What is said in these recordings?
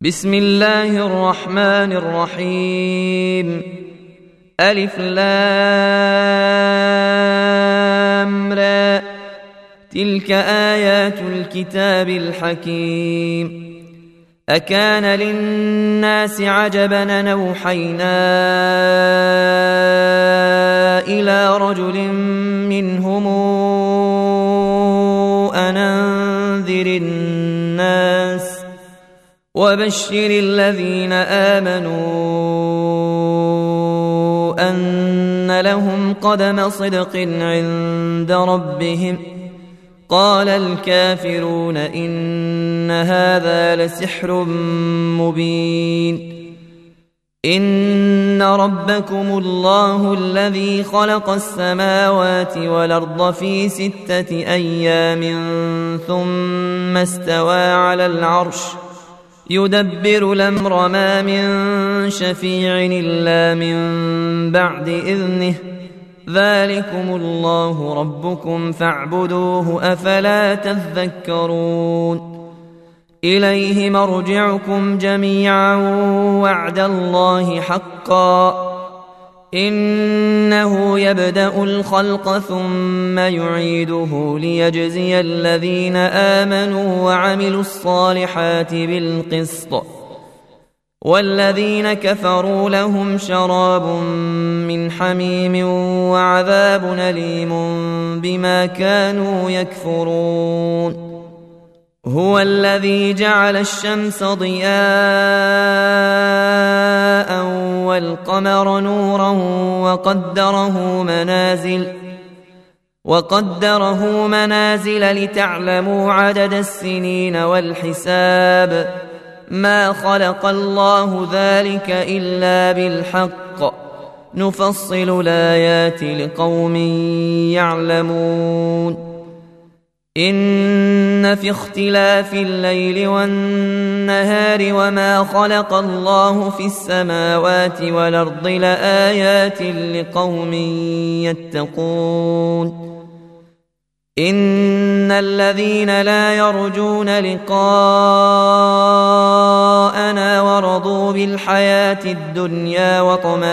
بسم الله الرحمن الرحيم. ألف لام را، تلك آيات الكتاب الحكيم. أكان للناس عجبا أن أوحينا إلى رجل منهم أن أنذر الناس وبشر الذين آمنوا أن لهم قدم صدق عند ربهم. قال الكافرون إن هذا لسحر مبين. إن ربكم الله الذي خلق السماوات والأرض في 6 أيام ثم استوى على العرش يدبر الأمر ما من شفيع إلا من بعد إذنه. ذلكم الله ربكم فاعبدوه أفلا تذكرون. إليه مرجعكم جميعا وعد الله حقا. إنه يبدأ الخلق ثم يعيده ليجزي الذين آمنوا وعملوا الصالحات بالقسط، والذين كفروا لهم شراب من حميم وعذاب أليم بما كانوا يكفرون. هو الذي جعل الشمس ضياء والقمر نورا وقدره منازل لتعلموا عدد السنين والحساب. ما خلق الله ذلك إلا بالحق، نفصل الآيات لقوم يعلمون. إن في اختلاف الليل والنهار وما خلق الله في السماوات والأرض لآيات لقوم يتقون. إن الذين لا يرجون لقاءنا ورضوا بالحياة الدنيا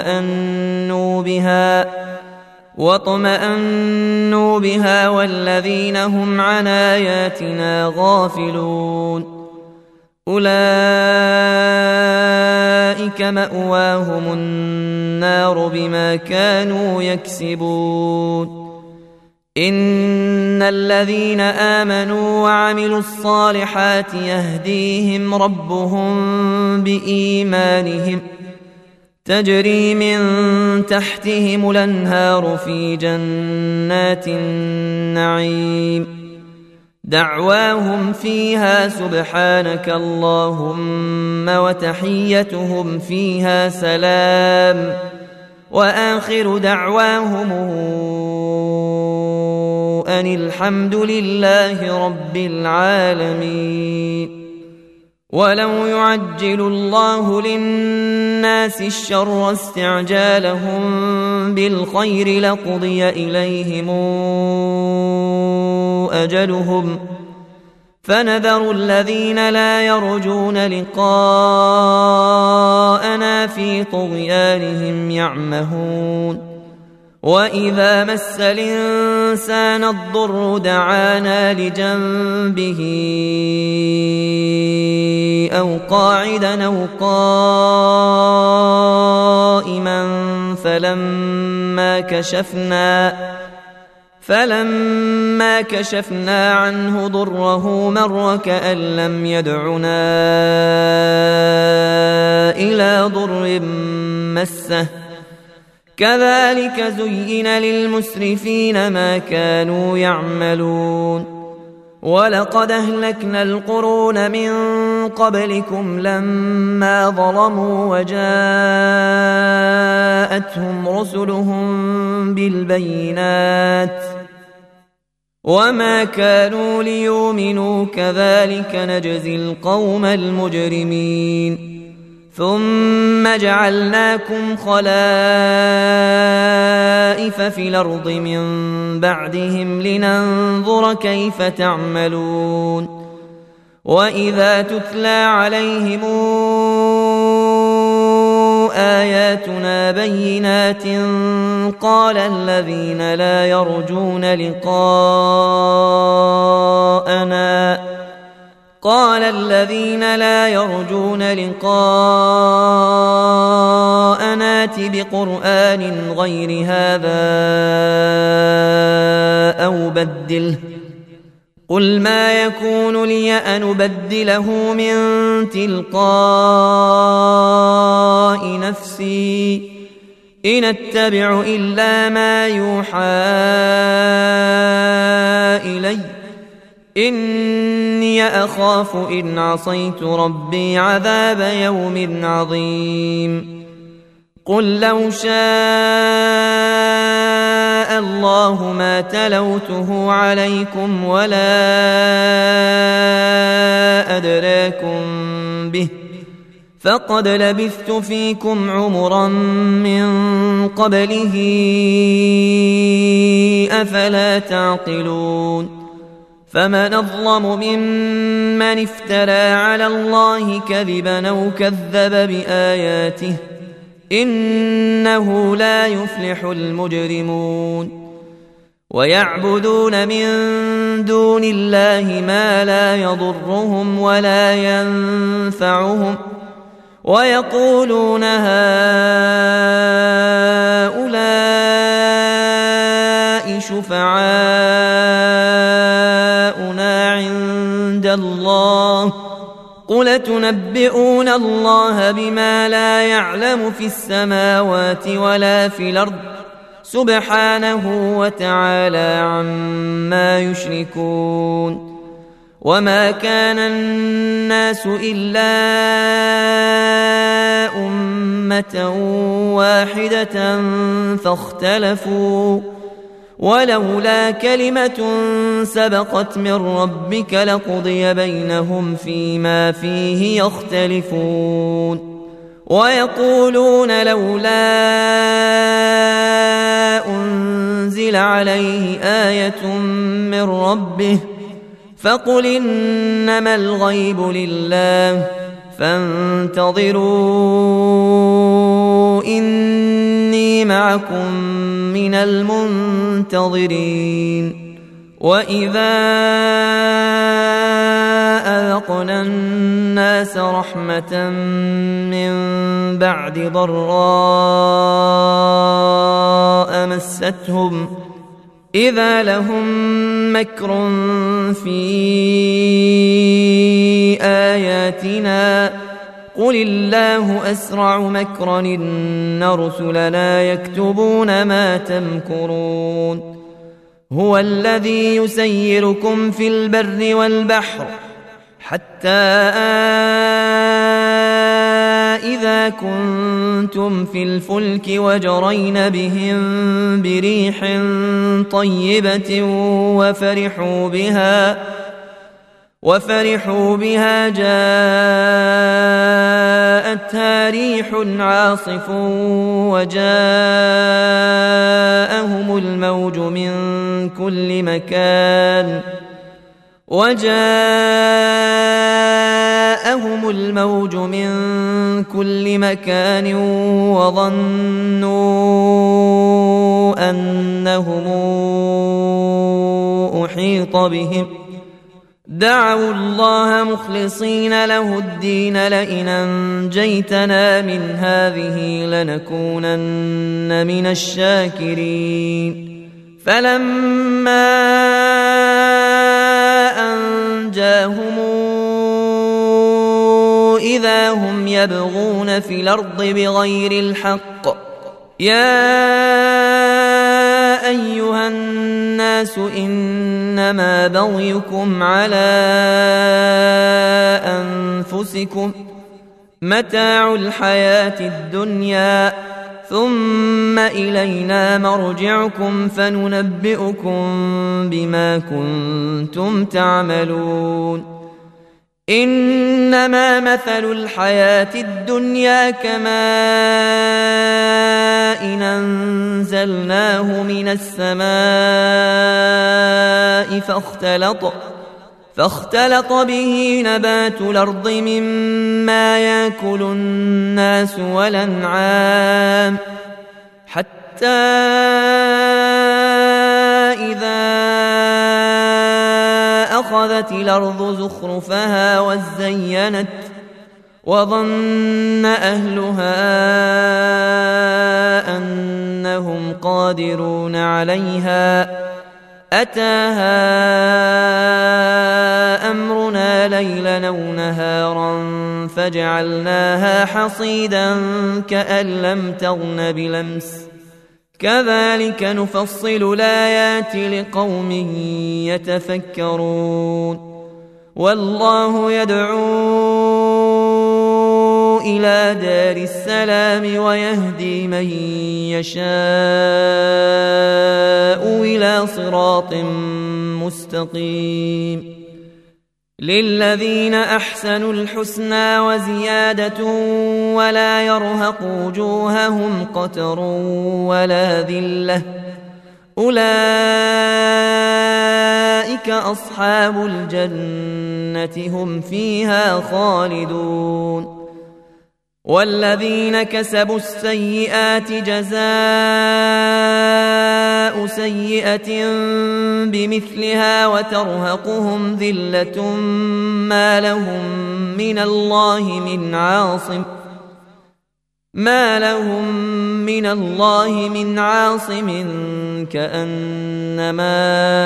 واطمأنوا بها والذين هم عن آياتنا غافلون أولئك مأواهم النار بما كانوا يكسبون. إن الذين آمنوا وعملوا الصالحات يهديهم ربهم بإيمانهم، تجري من تحتهم الأنهار في جنات النعيم. دعواهم فيها سبحانك اللهم وتحيتهم فيها سلام، وآخر دعواهم أن الحمد لله رب العالمين. ولو يعجل الله للناس الشر استعجالهم بالخير لقضي إليهم أجلهم، فنذر الذين لا يرجون لقاءنا في طغيانهم يعمهون. وإذا مس الإنسان الضر دعانا لجنبه أو قاعدا أو قائما فلما كشفنا عنه ضره مر كأن لم يدعنا إلى ضر مسه. كذلك زين للمسرفين ما كانوا يعملون. ولقد أهلكنا القرون من قبلكم لما ظلموا وجاءتهم رسلهم بالبينات وما كانوا ليؤمنوا كذلك نجزي القوم المجرمين. ثم جعلناكم خلائف في الأرض من بعدهم لننظر كيف تعملون. وإذا تتلى عليهم آياتنا بينات قال الذين لا يرجون لقاءنا ائت بقرآن غير هذا أو بدله قل ما يكون لي أن أبدله من تلقاء نفسي إن أتبع إلا ما يوحى إلي إني أخاف إن عصيت ربي عذاب يوم عظيم قل لو شاء الله ما تلوته عليكم ولا أدراكم به فقد لبثت فيكم عمرا من قبله أفلا تعقلون فمن أظلم ممن افترى على الله كذبا أو كذب بآياته إنه لا يفلح المجرمون ويعبدون من دون الله ما لا يضرهم ولا ينفعهم ويقولون هؤلاء شفعاؤنا عند الله قل تنبئون الله بما لا يعلم في السماوات ولا في الأرض سبحانه وتعالى عما يشركون وما كان الناس إلا أمة واحدة فاختلفوا ولولا كلمة سبقت من ربك لقضي بينهم فيما فيه يختلفون ويقولون لولا أنزل عليه آية من ربه فقل إنما الغيب لله فانتظروا إني معكم من المنتظرين وإذا أذقنا الناس رحمة من بعد ضراء مستهم إذا لهم مكر في آياتنا قل الله أسرع مكرا إن رسلنا يكتبون ما تمكرون هو الذي يسيركم في البر والبحر حتى إذا كنتم في الفلك وجرين بهم بريح طيبة وفرحوا بها جاءتها ريح عاصف وجاءهم الموج من كل مكان وظنوا أنهم أحيط بهم دعوا الله مخلصين له الدين لئن أنجيتنا من هذه لنكونن من الشاكرين فلما أنجاهم إذا هم يبغون في الأرض بغير الحق يا أيها الناس إنما بغيكم على أنفسكم متاع الحياة الدنيا ثم إلينا مرجعكم فننبئكم بما كنتم تعملون إنما مثل الحياة الدنيا كماء أنزلناه من السماء فاختلط به نبات الأرض مما يأكل الناس والأنعام حتى إذا أخذت الأرض زخرفها وزينت وظن أهلها أنهم قادرون عليها أتاها أمرنا ليلا أو نهارا فجعلناها حصيدا كأن لم تغن بلمس كذلك نفصل الآيات لقوم يتفكرون والله يدعو إلى دار السلام ويهدي من يشاء إلى صراط مستقيم للذين أحسنوا الحسنى وزيادة ولا يرهق وجوههم قتر ولا ذلة أولئك أصحاب الجنة هم فيها خالدون والذين كسبوا السيئات جزاء سيئة بمثلها وترهقهم ذلة ما لهم من الله من عاصم كأنما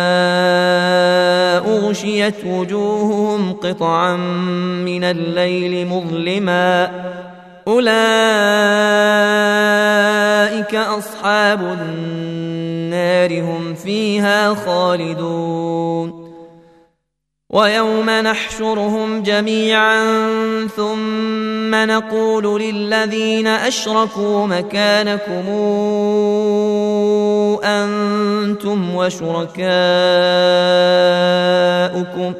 أغشيت وجوههم قطعا من الليل مظلما أولئك أصحاب النار هم فيها خالدون ويوم نحشرهم جميعا ثم نقول للذين أشركوا مكانكم أنتم وشركاؤكم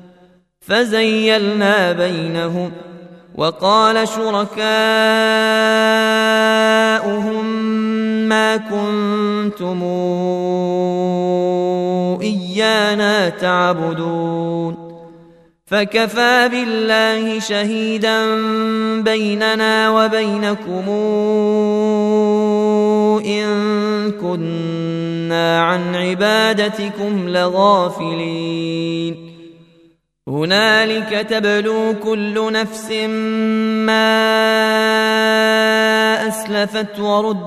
فزيلنا بينهم وقال شركاؤهم ما كنتم إيانا تعبدون فكفى بالله شهيدا بيننا وبينكم إن كنا عن عبادتكم لغافلين هنالك تبلو كل نفس ما أسلفت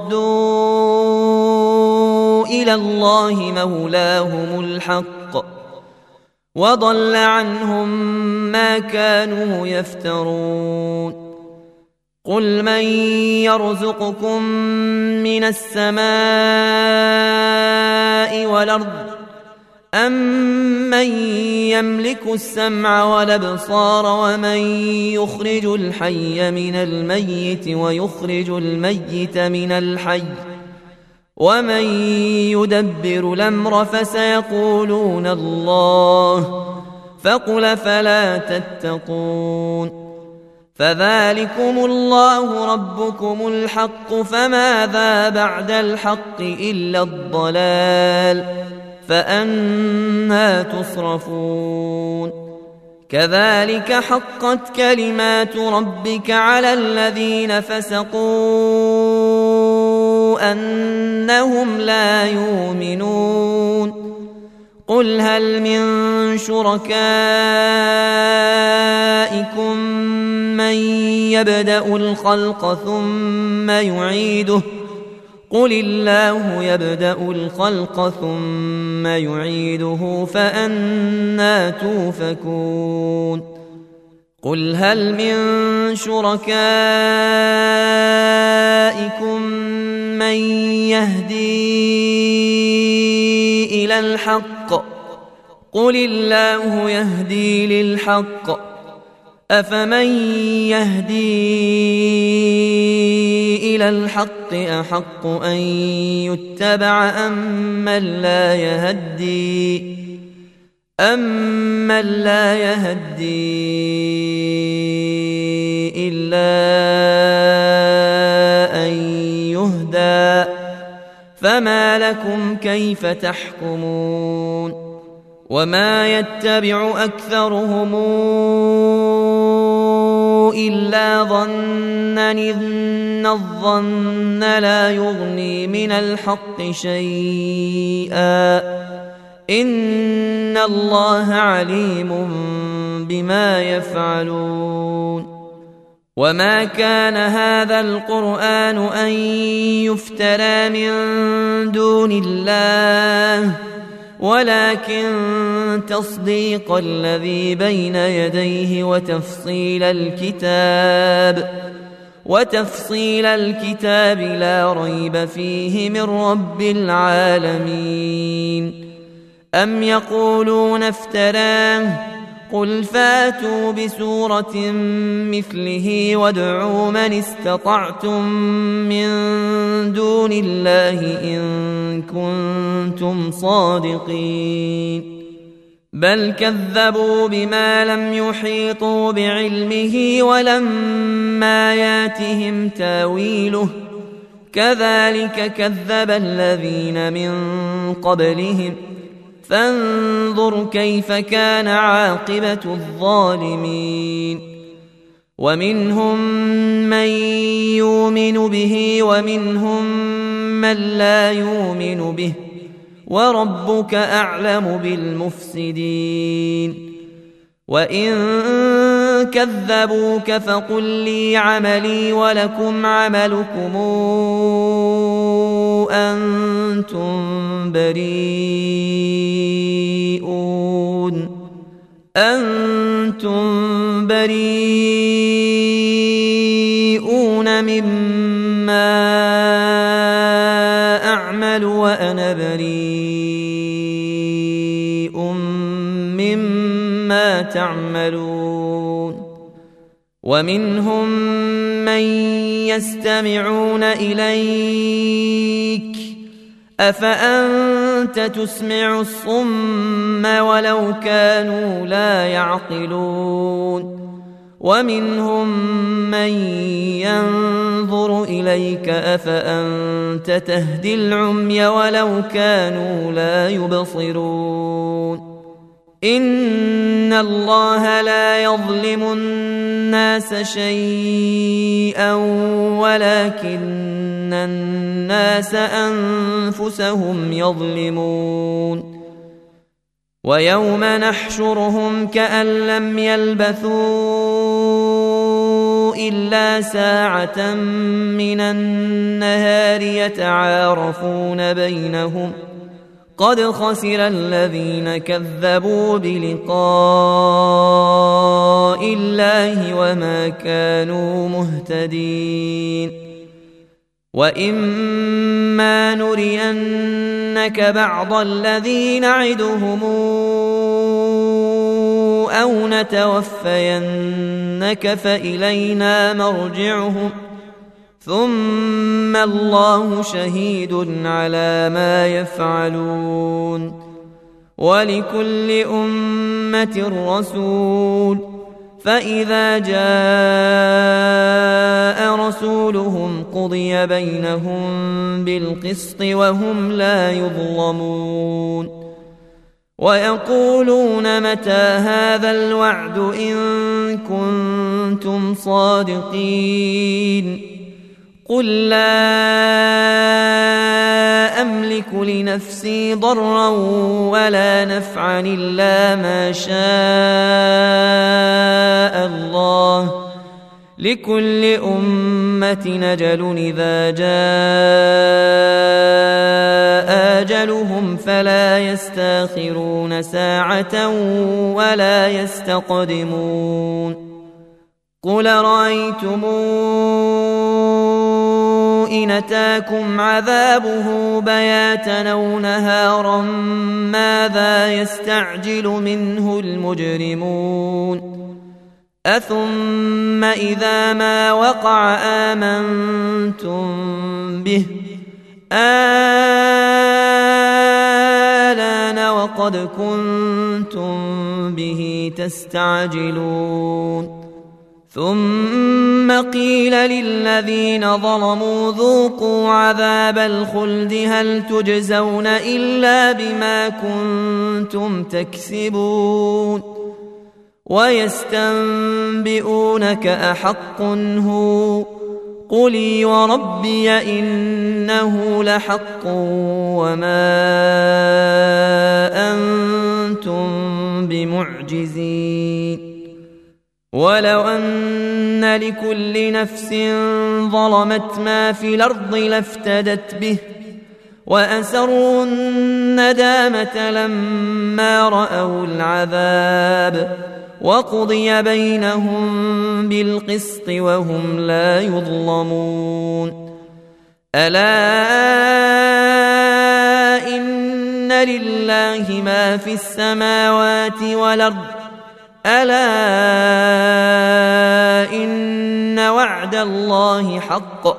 وردوا إلى الله مولاهم الحق وضل عنهم ما كانوا يفترون قل من يرزقكم من السماء والأرض أمن يملك السمع والأبصار ومن يخرج الحي من الميت ويخرج الميت من الحي ومن يدبر الأمر فسيقولون الله فقل فلا تتقون فذلكم الله ربكم الحق فماذا بعد الحق إلا الضلال فأنى تصرفون كذلك حقت كلمات ربك على الذين فسقوا أنهم لا يؤمنون قل هل من شركائكم من يبدأ الخلق ثم يعيده قل الله يبدأ الخلق ثم يعيده فأنى توفكون قل هل من شركائكم من يهدي إلى الحق قل الله يهدي للحق أفمن يهدي إلى الحق أحق أن يتبع أمن لا يهدي إلا أن يهدى فما لكم كيف تحكمون وما يتبع أكثرهم إلا ظنا إن الظن لا يغني من الحق شيئا إن الله عليم بما يفعلون وما كان هذا القرآن أن يفترى من دون الله ولكن تصديق الذي بين يديه وتفصيل الكتاب لا ريب فيه من رب العالمين أم يقولون افتراه قل فاتوا بسورة مثله وادعوا من استطعتم من دون الله إن كنتم صادقين بل كذبوا بما لم يحيطوا بعلمه ولما ياتهم تاويله كذلك كذب الذين من قبلهم فانظر كيف كان عاقبة الظالمين ومنهم من يؤمن به ومنهم من لا يؤمن به وربك أعلم بالمفسدين وإن كذبوك فقل لي عملي ولكم عملكم أنتم بريئون مما أعمل وأنا بريء مما تعملون ومنهم من يستمعون إليك أفأنت تسمع الصم ولو كانوا لا يعقلون ومنهم من ينظر إليك أفأنت تهدي العمي ولو كانوا لا يبصرون إن الله لا يظلم الناس شيئا ولكن الناس أنفسهم يظلمون ويوم نحشرهم كأن لم يلبثوا إلا ساعة من النهار يتعارفون بينهم قد خسر الذين كذبوا بلقاء الله وما كانوا مهتدين وإما نرينك بعض الذي نعدهم أو نتوفينك فإلينا مرجعهم ثم الله شهيد على ما يفعلون ولكل أمة رسول فإذا جاء رسولهم قضي بينهم بالقسط وهم لا يظلمون ويقولون متى هذا الوعد إن كنتم صادقين قل لا أملك لنفسي ضرا ولا نفعا إلا ما شاء الله لكل أمة أجل إذا جاء أجلهم فلا يستأخرون ساعة ولا يستقدمون قل رأيتم إن أتاكم عذابه بياتا أو نهارا ماذا يستعجل منه المجرمون أثم إذا ما وقع آمنتم به آلان وقد كنتم به تستعجلون ثم ثم قيل للذين ظلموا ذوقوا عذاب الخلد هل تجزون إلا بما كنتم تكسبون ويستنبئونك أحق هو قل وربي إنه لحق وما أنتم بمعجزين ولو أن لكل نفس ظلمت ما في الأرض لافتدت به وأسروا الندامة لما رأوا العذاب وقضي بينهم بالقسط وهم لا يظلمون ألا إن لله ما في السماوات والأرض ألا إن وعد الله حق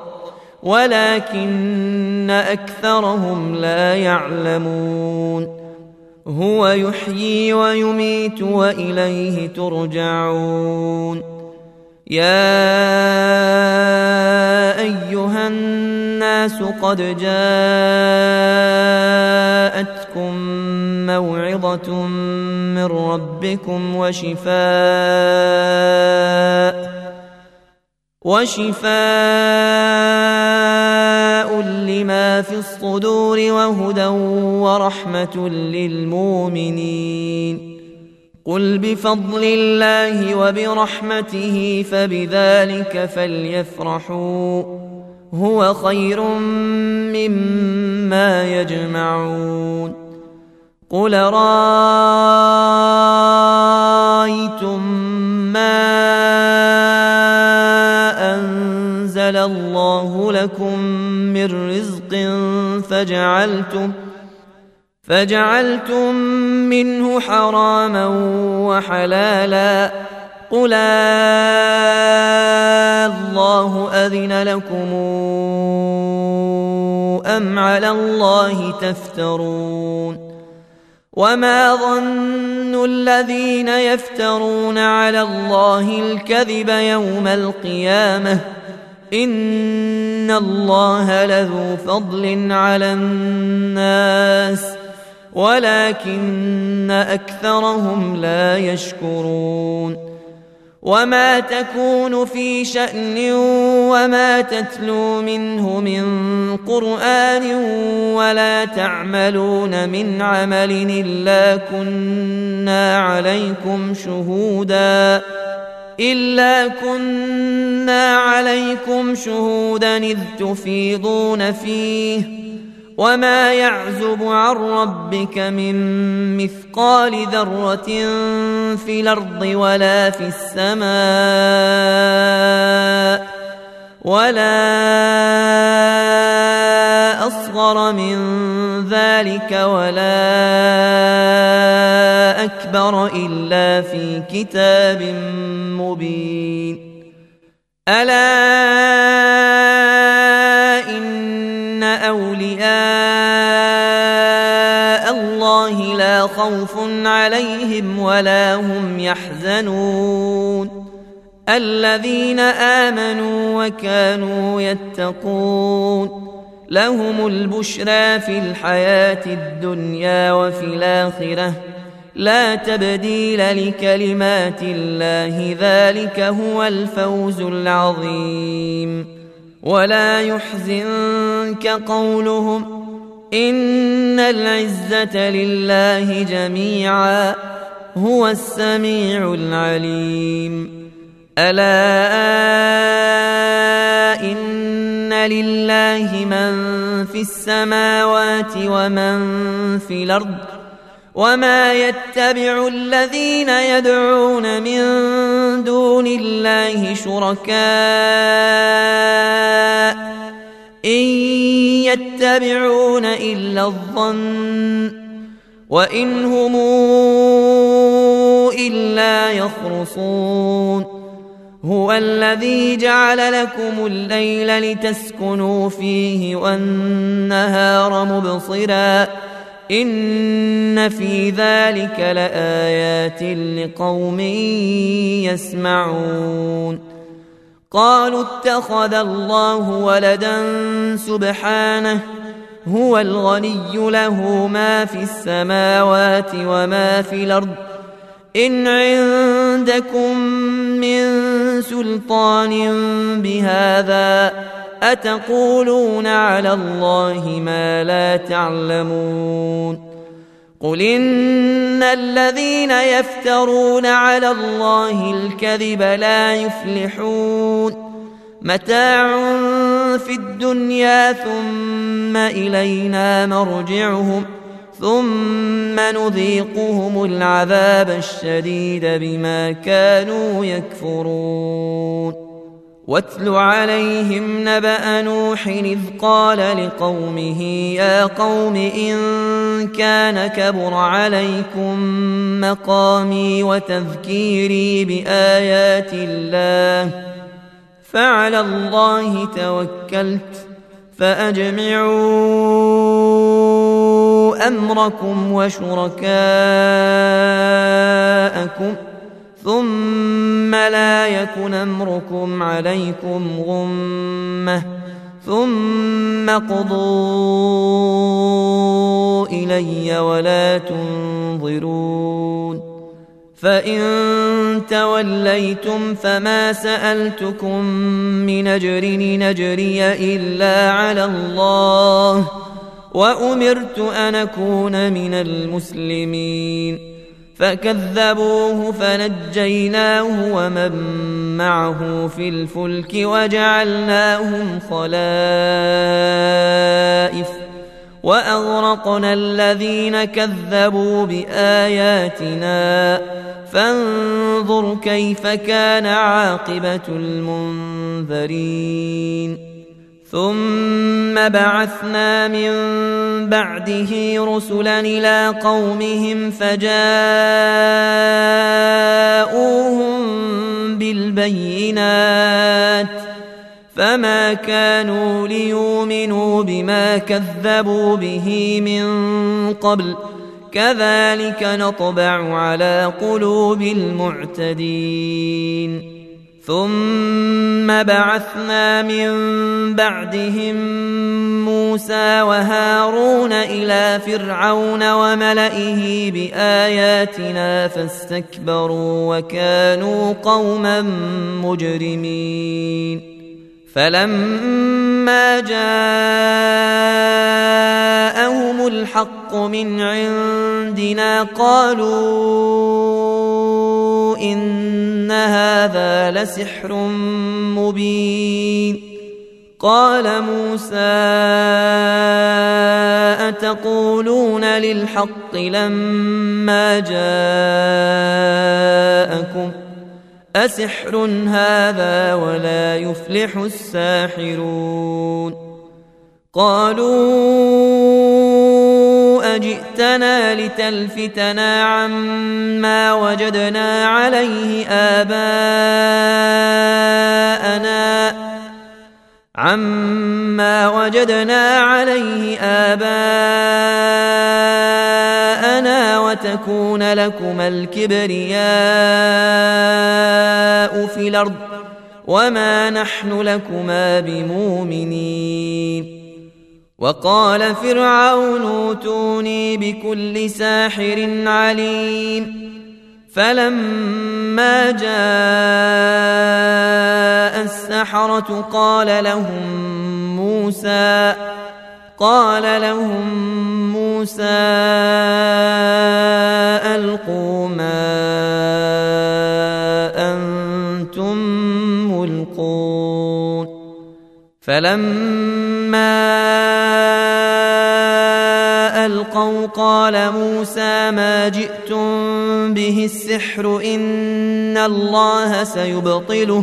ولكن أكثرهم لا يعلمون هو يحيي ويميت وإليه ترجعون يا أيها الناس قد جاءتكم موعظة من ربكم وشفاء لما في الصدور وهدى ورحمة للمؤمنين قل بفضل الله وبرحمته فبذلك فليفرحوا هو خير مما يجمعون قل رأيتم ما أنزل الله لكم من رزق فجعلتم منه حراما وحلالا قل الله أذن لكم أم على الله تفترون وما ظن الذين يفترون على الله الكذب يوم القيامة إن الله لذو فضل على الناس ولكن أكثرهم لا يشكرون وما تكون في شأن وما تتلو منه من قرآن ولا تعملون من عمل إلا كنا عليكم شهودا إذ تفيضون فيه وما يعزب عن ربك من مثقال ذرة في الأرض ولا في السماء ولا أصغر من ذلك ولا أكبر إلا في كتاب مبين ألا إن أولياء الله لا خوف عليهم ولا هم يحزنون الذين آمنوا وكانوا يتقون لهم البشرى في الحياة الدنيا وفي الآخرة لا تبديل لكلمات الله ذلك هو الفوز العظيم ولا يحزنك قولهم إن العزة لله جميعا هو السميع العليم ألا إن لله من في السماوات ومن في الأرض وما يتبع الذين يدعون من دون الله شركاء إن يتبعون إلا الظن وإن هم إلا يخرصون هو الذي جعل لكم الليل لتسكنوا فيه والنهار مبصرا إن في ذلك لآيات لقوم يسمعون قالوا اتخذ الله ولدا سبحانه هو الغني له ما في السماوات وما في الأرض إن عندكم من سلطان بهذا أتقولون على الله ما لا تعلمون قل إن الذين يفترون على الله الكذب لا يفلحون متاع في الدنيا ثم إلينا مرجعهم ثم نذيقهم العذاب الشديد بما كانوا يكفرون واتل عليهم نبأ نوح إذ قال لقومه يا قوم إن كان كبر عليكم مقامي وتذكيري بآيات الله فعلى الله توكلت فأجمعوا أمركم وشركاءكم ثم لا يكن أمركم عليكم غمة ثم قضوا إلي ولا تنظرون فإن توليتم فما سألتكم من أجر نجري إلا على الله وأمرت أن أكون من المسلمين فكذبوه فنجيناه ومن معه في الفلك وجعلناهم خلائف وأغرقنا الذين كذبوا بآياتنا فانظر كيف كان عاقبة المنذرين ثم بعثنا من بعده رسلا إلى قومهم فجاءوهم بالبينات فما كانوا ليؤمنوا بما كذبوا به من قبل كذلك نطبع على قلوب المعتدين ثم بعثنا من بعدهم موسى وهارون إلى فرعون وملئه بآياتنا فاستكبروا وكانوا قوما مجرمين فلما جاءهم الحق من عندنا قالوا إن هذا لسحر مبين قال موسى أتقولون للحق لما جاءكم أسحر هذا ولا يفلح الساحرون قالوا أجئتنا لتلفتنا عما وجدنا عليه آباءنا وتكون لكما الكبرياء في الأرض وما نحن لكما بمؤمنين وقال فرعون ائتوني بكل ساحر عليم فلما جاء السحرة قال لهم موسى ألقوا ما أنتم ملقون فلما ألقوا قال موسى ما جئتم به السحر إن الله سيبطله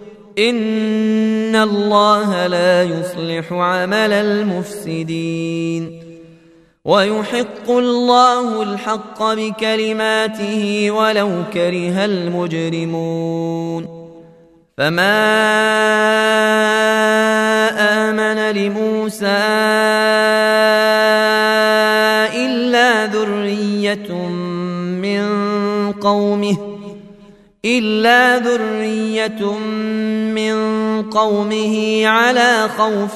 إن الله لا يصلح عمل المفسدين ويحق الله الحق بكلماته ولو كره المجرمون فما آمن لموسى إلا ذرية من قومه على خوف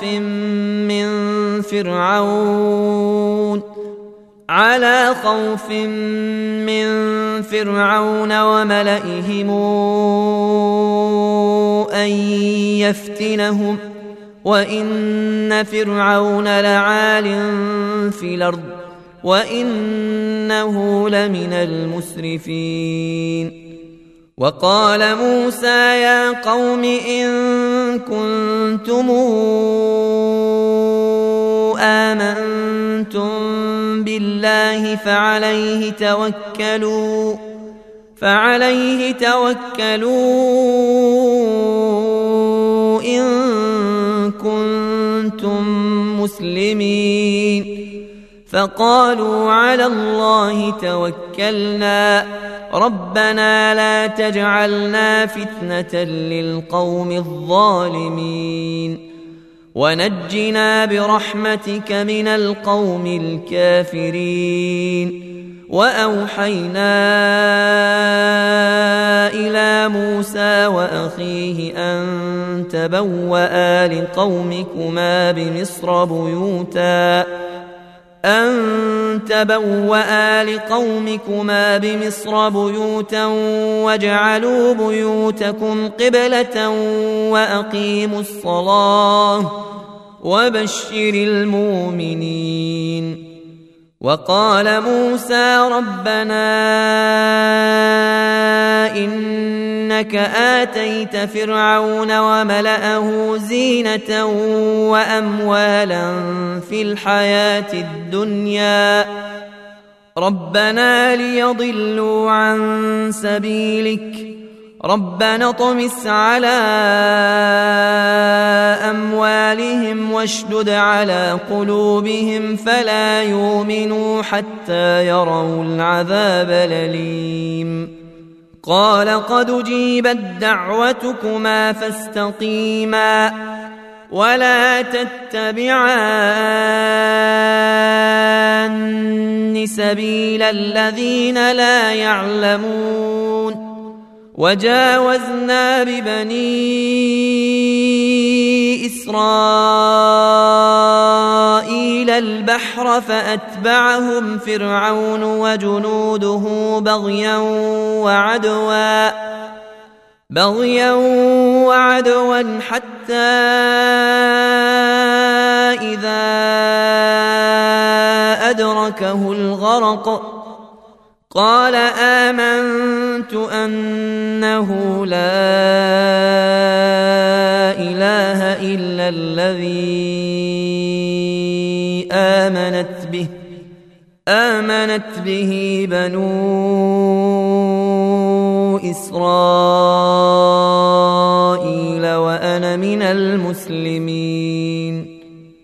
من فرعون وملئهم أن يفتنهم وإن فرعون لعال في الأرض وإنه لمن المسرفين. وقال موسى يا قوم إن كنتم آمنتم بالله فعليه توكلوا إن كنتم مسلمين. فقالوا على الله توكلنا ربنا لا تجعلنا فتنة للقوم الظالمين ونجنا برحمتك من القوم الكافرين. وأوحينا إلى موسى وأخيه أن تبوأ لقومكما بمصر بيوتا واجعلوا بيوتكم قبلة وأقيموا الصلاة وبشر المؤمنين. وقال موسى ربنا إنك آتيت فرعون وملأه زينة وأموالا في الحياة الدنيا ربنا ليضلوا عن سبيلك ربنا اطمس على أموالهم واشدد على قلوبهم فلا يؤمنوا حتى يروا العذاب الأليم. قال قد أجيبت دعوتكما فاستقيما ولا تتبعان سبيل الذين لا يعلمون. وجاوزنا ببني إسرائيل البحر فأتبعهم فرعون وجنوده بغيا وعدوا حتى إذا أدركه الغرق قال آمنت أنه لا إله إلا الذي آمنت به بنو إسرائيل وأنا من المسلمين.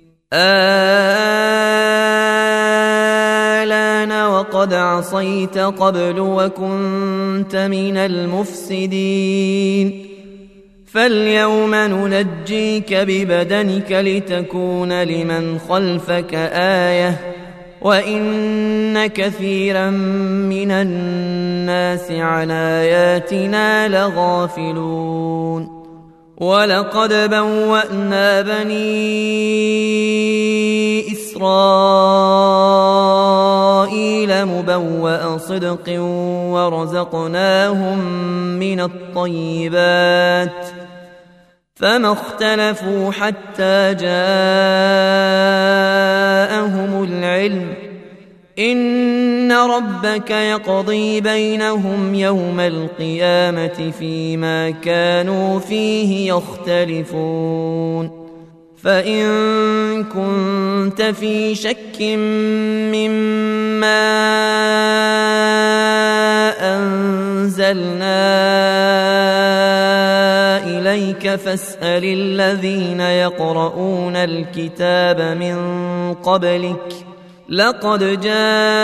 وقد عصيت قبل وكنت من المفسدين فاليوم ننجيك ببدنك لتكون لمن خلفك آية وإن كثيرا من الناس عن آياتنا لغافلون. ولقد بوأنا بني إسرائيل مبوأ صدق ورزقناهم من الطيبات فما اختلفوا حتى جاءهم العلم إن ربك يقضي بينهم يوم القيامة فيما كانوا فيه يختلفون. فإن كنت في شك مما أنزلنا إليك فاسأل الذين يقرؤون الكتاب من قبلك لقد جاءك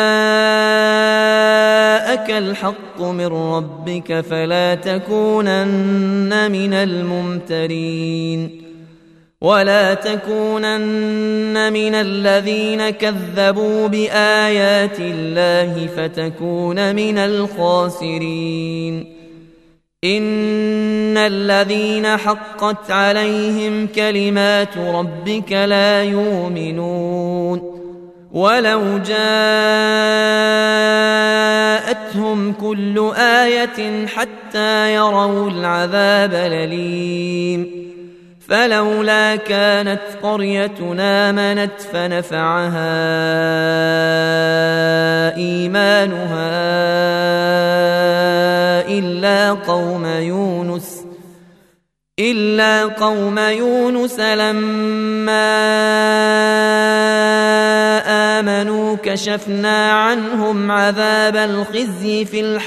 الحق من ربك فلا تكونن من الممترين ولا تكونن من الذين كذبوا بآيات الله فتكون من الخاسرين. إن الذين حقت عليهم كلمات ربك لا يؤمنون ولو جاءتهم كل آية حتى يروا العذاب الأليم فلولا كانت قريتنا آمنت فنفعها إيمانها إلا قوم يونس لما آمنوا كشفنا عنهم عذاب الخزي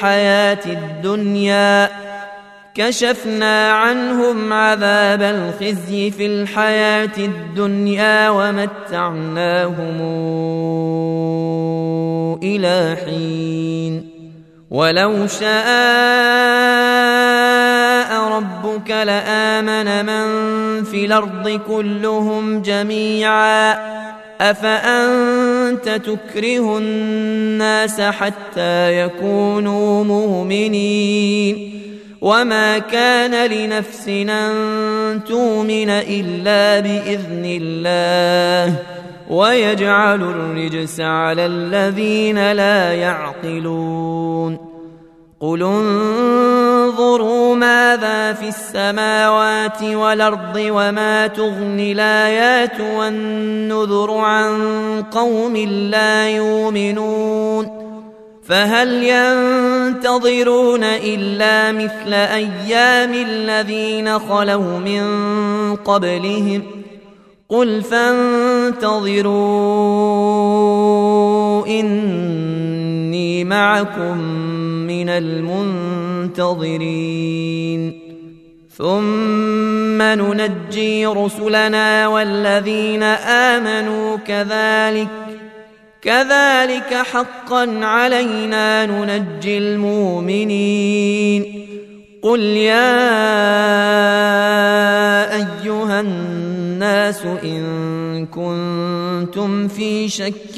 في الحياة الدنيا ومتعناهم إلى حين ولو شاء ربك لآمن من في الأرض كلهم جميعا أفأنت تكره الناس حتى يكونوا مؤمنين وما كان لنفس أن تؤمن إلا بإذن الله ويجعل الرجس على الذين لا يعقلون قل انظروا ماذا في السماوات والأرض وما تغني الآيات والنذر عن قوم لا يؤمنون فهل ينتظرون إلا مثل أيام الذين خلوا من قبلهم قل فانتظروا إني معكم من المنتظرين ثم ننجي رسلنا والذين آمنوا كذلك حقا علينا ننجي المؤمنين قل يا أيها الناس إن كنتم في شك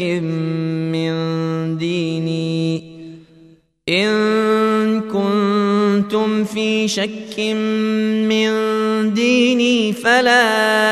من ديني فلا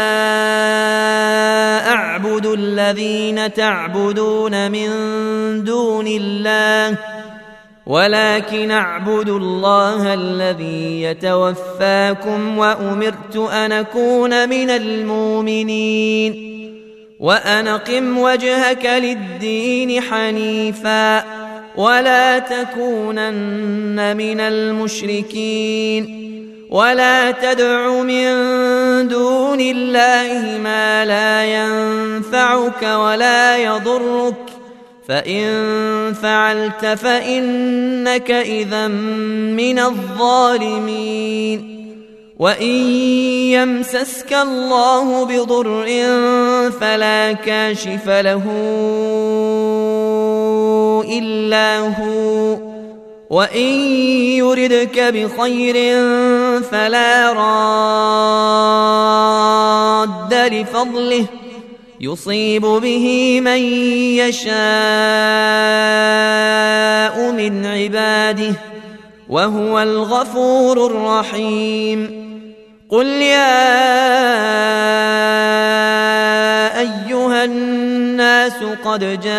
أعبد الذين تعبدون من دون الله ولكن أعبد الله الذي يتوفاكم وأمرت أن أكون من المؤمنين وأن أقم وجهك للدين حنيفا ولا تكونن من المشركين ولا تدع من دون الله ما لا ينفعك ولا يضرك فإن فعلت فإنك إذا من الظالمين وإن يمسسك الله بضر فلا كاشف له إلا هو وإن يردك بخير فلا راد لفضله يصيب به من يشاء من عباده وهو الغفور الرحيم قل يا أيها الناس قد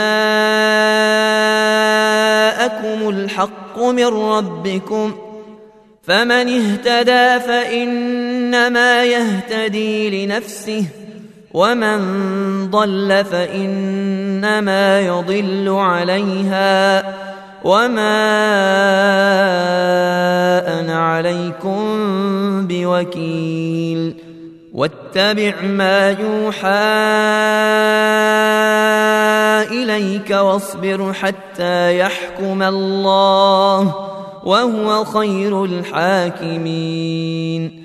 جاءكم الحق من ربكم فمن اهتدى فإنما يهتدي لنفسه ومن ضل فإنما يضل عليها وما أنا عليكم بوكيل واتبع ما يوحى إليك واصبر حتى يحكم الله وهو خير الحاكمين